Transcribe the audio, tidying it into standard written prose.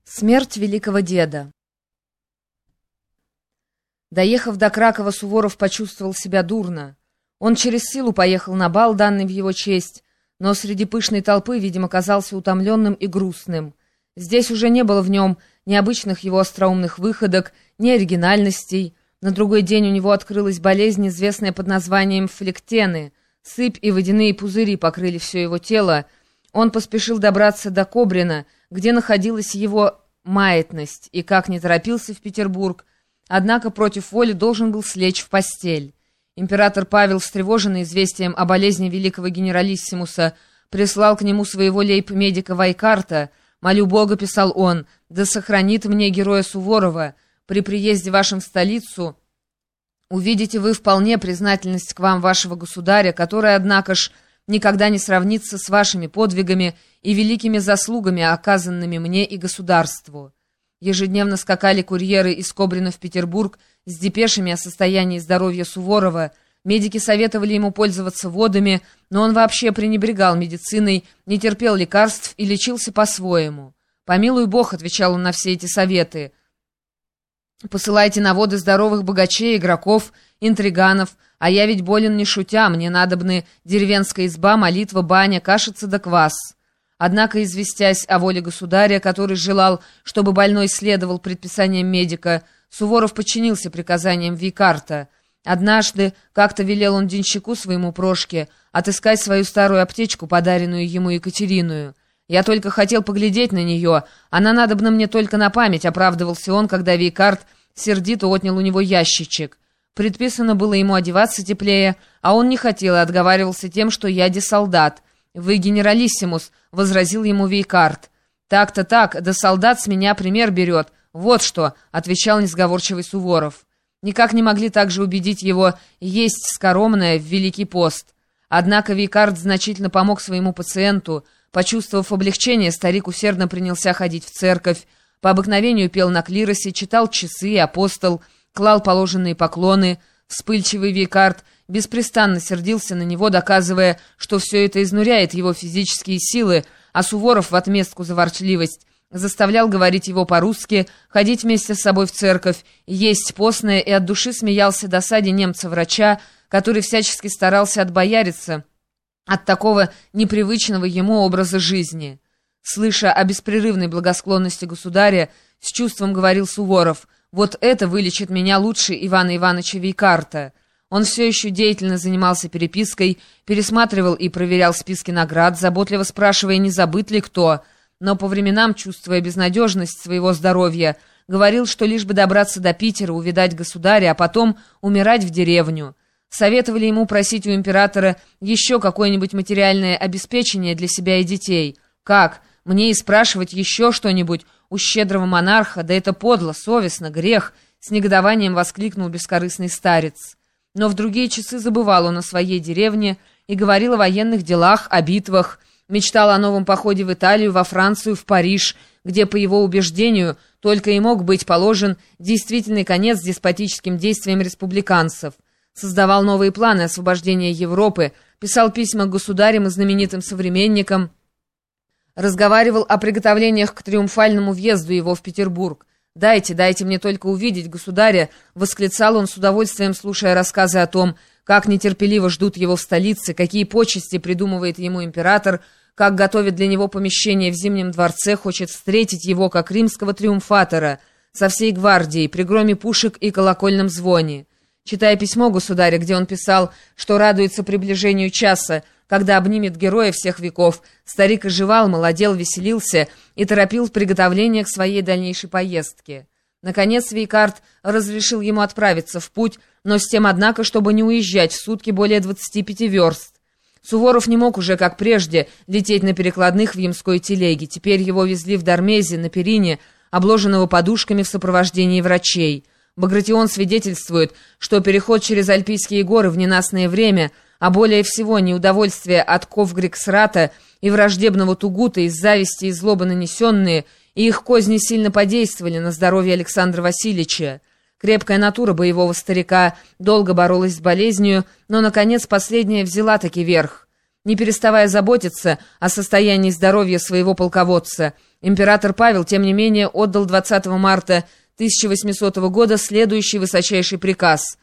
Смерть великого деда. Доехав до Кракова, Суворов почувствовал себя дурно. Он через силу поехал на бал, данный в его честь, но среди пышной толпы, видимо, казался утомленным и грустным. Здесь уже не было в нем ни обычных его остроумных выходок, ни оригинальностей. На другой день у него открылась болезнь, известная под названием флектены. Сыпь и водяные пузыри покрыли все его тело. Он поспешил добраться до Кобрина, где находилась его маятность, и, как не торопился в Петербург, однако против воли должен был слечь в постель. Император Павел, встревоженный известием о болезни великого генералиссимуса, прислал к нему своего лейб-медика Вайкарта. «Молю Бога», — писал он, — «да сохранит мне героя Суворова. При приезде вашем в столицу увидите вы вполне признательность к вам вашего государя, которая, однако ж, никогда не сравнится с вашими подвигами и великими заслугами, оказанными мне и государству». Ежедневно скакали курьеры из Кобрина в Петербург с депешами о состоянии здоровья Суворова. Медики советовали ему пользоваться водами, но он вообще пренебрегал медициной, не терпел лекарств и лечился по-своему. «Помилуй Бог», — отвечал он на все эти советы, — «посылайте на воды здоровых богачей, игроков, интриганов, а я ведь болен не шутя, мне надобны деревенская изба, молитва, баня, кашица да квас». Однако, известясь о воле государя, который желал, чтобы больной следовал предписаниям медика, Суворов подчинился приказаниям Вейкарта. Однажды как-то велел он денщику своему Прошке отыскать свою старую аптечку, подаренную ему Екатериною. «Я только хотел поглядеть на нее, она надобна мне только на память», — оправдывался он, когда Вейкарт сердито отнял у него ящичек. Предписано было ему одеваться теплее, а он не хотел и отговаривался тем, что я солдат. «Вы генералиссимус», — возразил ему Вейкарт. «Так-то так, да солдат с меня пример берет. Вот что», — отвечал несговорчивый Суворов. Никак не могли также убедить его есть скоромное в Великий пост. Однако Вейкарт значительно помог своему пациенту. Почувствовав облегчение, старик усердно принялся ходить в церковь. По обыкновению пел на клиросе, читал часы, апостол, клал положенные поклоны. Вспыльчивый Вейкарт беспрестанно сердился на него, доказывая, что все это изнуряет его физические силы, а Суворов в отместку за ворчливость заставлял говорить его по-русски, ходить вместе с собой в церковь, есть постное, и от души смеялся досаде немца-врача, который всячески старался отбояриться от такого непривычного ему образа жизни. Слыша о беспрерывной благосклонности государя, с чувством говорил Суворов: «Вот это вылечит меня лучше Ивана Ивановича Вейкарта». Он все еще деятельно занимался перепиской, пересматривал и проверял списки наград, заботливо спрашивая, не забыт ли кто, но по временам, чувствуя безнадежность своего здоровья, говорил, что лишь бы добраться до Питера, увидать государя, а потом умирать в деревню. Советовали ему просить у императора еще какое-нибудь материальное обеспечение для себя и детей. «Как? Мне и спрашивать еще что-нибудь у щедрого монарха? Да это подло, совестно, грех!» — с негодованием воскликнул бескорыстный старец. Но в другие часы забывал он о своей деревне и говорил о военных делах, о битвах, мечтал о новом походе в Италию, во Францию, в Париж, где, по его убеждению, только и мог быть положен действительный конец деспотическим действиям республиканцев. Создавал новые планы освобождения Европы, писал письма к государям и знаменитым современникам, разговаривал о приготовлениях к триумфальному въезду его в Петербург. «Дайте мне только увидеть государя», — восклицал он с удовольствием, слушая рассказы о том, как нетерпеливо ждут его в столице, какие почести придумывает ему император, как готовит для него помещение в Зимнем дворце, хочет встретить его как римского триумфатора со всей гвардией, при громе пушек и колокольном звоне. Читая письмо государя, где он писал, что радуется приближению часа, когда обнимет героя всех веков, старик оживал, молодел, веселился и торопил в приготовление к своей дальнейшей поездке. Наконец Вейкарт разрешил ему отправиться в путь, но с тем, однако, чтобы не уезжать в сутки более 25 верст. Суворов не мог уже, как прежде, лететь на перекладных в ямской телеге. Теперь его везли в Дармезе, на перине, обложенного подушками в сопровождении врачей. Багратион свидетельствует, что переход через Альпийские горы в ненастное время, а более всего неудовольствие от Ковгриксрата и враждебного Тугута из зависти и злобы нанесенные, и их козни сильно подействовали на здоровье Александра Васильевича. Крепкая натура боевого старика долго боролась с болезнью, но, наконец, последняя взяла таки верх. Не переставая заботиться о состоянии здоровья своего полководца, император Павел, тем не менее, отдал 20 марта 1800 года следующий высочайший приказ: